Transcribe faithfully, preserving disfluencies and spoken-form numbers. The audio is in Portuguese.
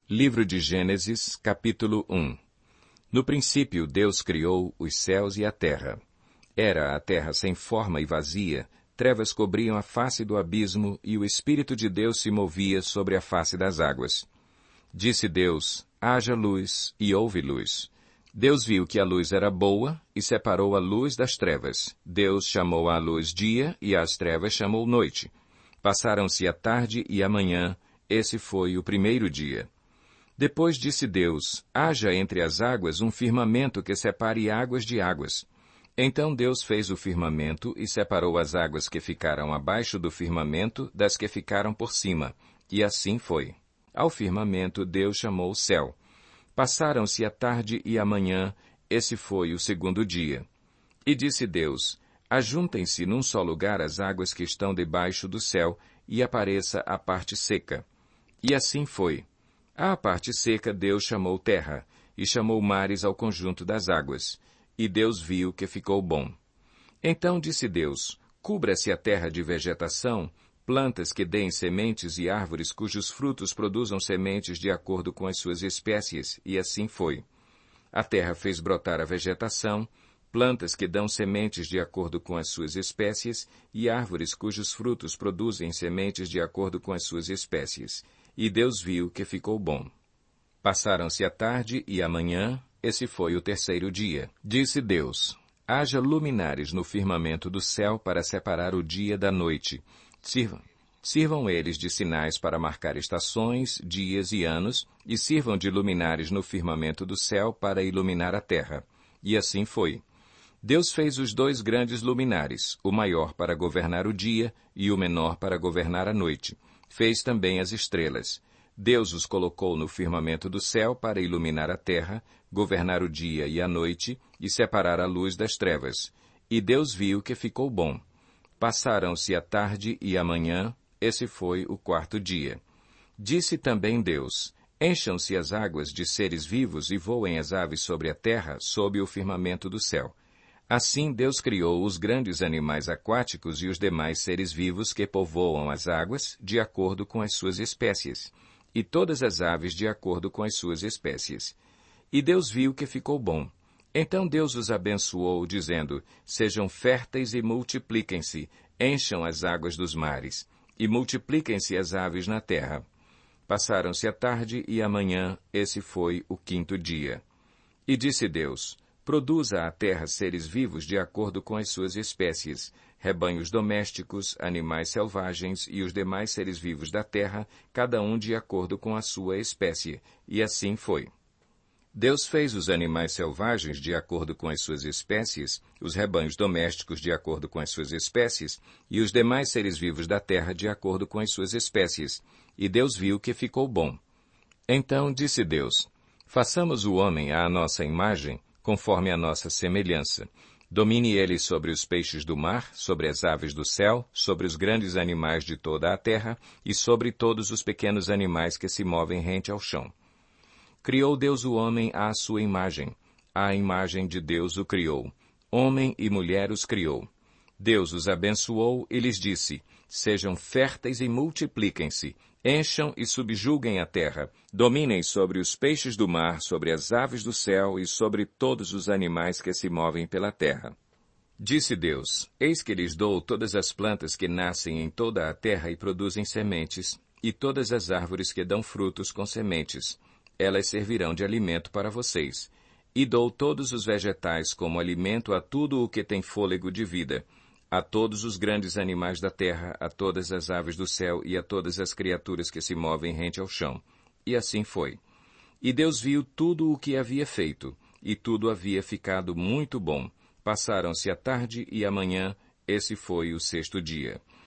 Livro de Gênesis, capítulo um. No princípio, Deus criou os céus e a terra. Era a terra sem forma e vazia, trevas cobriam a face do abismo e o Espírito de Deus se movia sobre a face das águas. Disse Deus, haja luz, e houve luz. Deus viu que a luz era boa e separou a luz das trevas. Deus chamou a luz dia e às trevas chamou noite. Passaram-se a tarde e a manhã, esse foi o primeiro dia. Depois disse Deus, haja entre as águas um firmamento que separe águas de águas. Então Deus fez o firmamento e separou as águas que ficaram abaixo do firmamento das que ficaram por cima. E assim foi. Ao firmamento Deus chamou o céu. Passaram-se a tarde e a manhã, esse foi o segundo dia. E disse Deus, ajuntem-se num só lugar as águas que estão debaixo do céu, e apareça a parte seca. E assim foi. À parte seca Deus chamou terra, e chamou mares ao conjunto das águas. E Deus viu que ficou bom. Então disse Deus, cubra-se a terra de vegetação, plantas que deem sementes e árvores cujos frutos produzam sementes de acordo com as suas espécies, e assim foi. A terra fez brotar a vegetação, plantas que dão sementes de acordo com as suas espécies, e árvores cujos frutos produzem sementes de acordo com as suas espécies. E Deus viu que ficou bom. Passaram-se a tarde e a manhã, esse foi o terceiro dia. Disse Deus, haja luminares no firmamento do céu para separar o dia da noite. Sirvam, sirvam eles de sinais para marcar estações, dias e anos, e sirvam de luminares no firmamento do céu para iluminar a terra. E assim foi. Deus fez os dois grandes luminares, o maior para governar o dia e o menor para governar a noite. Fez também as estrelas. Deus os colocou no firmamento do céu para iluminar a terra, governar o dia e a noite, e separar a luz das trevas. E Deus viu que ficou bom. Passaram-se a tarde e a manhã, esse foi o quarto dia. Disse também Deus, encham-se as águas de seres vivos e voem as aves sobre a terra, sob o firmamento do céu. Assim Deus criou os grandes animais aquáticos e os demais seres vivos que povoam as águas, de acordo com as suas espécies, e todas as aves de acordo com as suas espécies. E Deus viu que ficou bom. Então Deus os abençoou, dizendo, sejam férteis e multipliquem-se, encham as águas dos mares, e multipliquem-se as aves na terra. Passaram-se a tarde e a manhã, esse foi o quinto dia. E disse Deus, produza a terra seres vivos de acordo com as suas espécies, rebanhos domésticos, animais selvagens e os demais seres vivos da terra, cada um de acordo com a sua espécie. E assim foi. Deus fez os animais selvagens de acordo com as suas espécies, os rebanhos domésticos de acordo com as suas espécies, e os demais seres vivos da terra de acordo com as suas espécies. E Deus viu que ficou bom. Então disse Deus, façamos o homem à nossa imagem, conforme a nossa semelhança. Domine ele sobre os peixes do mar, sobre as aves do céu, sobre os grandes animais de toda a terra e sobre todos os pequenos animais que se movem rente ao chão. Criou Deus o homem à sua imagem. À imagem de Deus o criou. Homem e mulher os criou. Deus os abençoou e lhes disse, sejam férteis e multipliquem-se, encham e subjuguem a terra, dominem sobre os peixes do mar, sobre as aves do céu e sobre todos os animais que se movem pela terra. Disse Deus, eis que lhes dou todas as plantas que nascem em toda a terra e produzem sementes, e todas as árvores que dão frutos com sementes. Elas servirão de alimento para vocês. E dou todos os vegetais como alimento a tudo o que tem fôlego de vida, a todos os grandes animais da terra, a todas as aves do céu e a todas as criaturas que se movem rente ao chão. E assim foi. E Deus viu tudo o que havia feito, e tudo havia ficado muito bom. Passaram-se a tarde e a manhã, esse foi o sexto dia.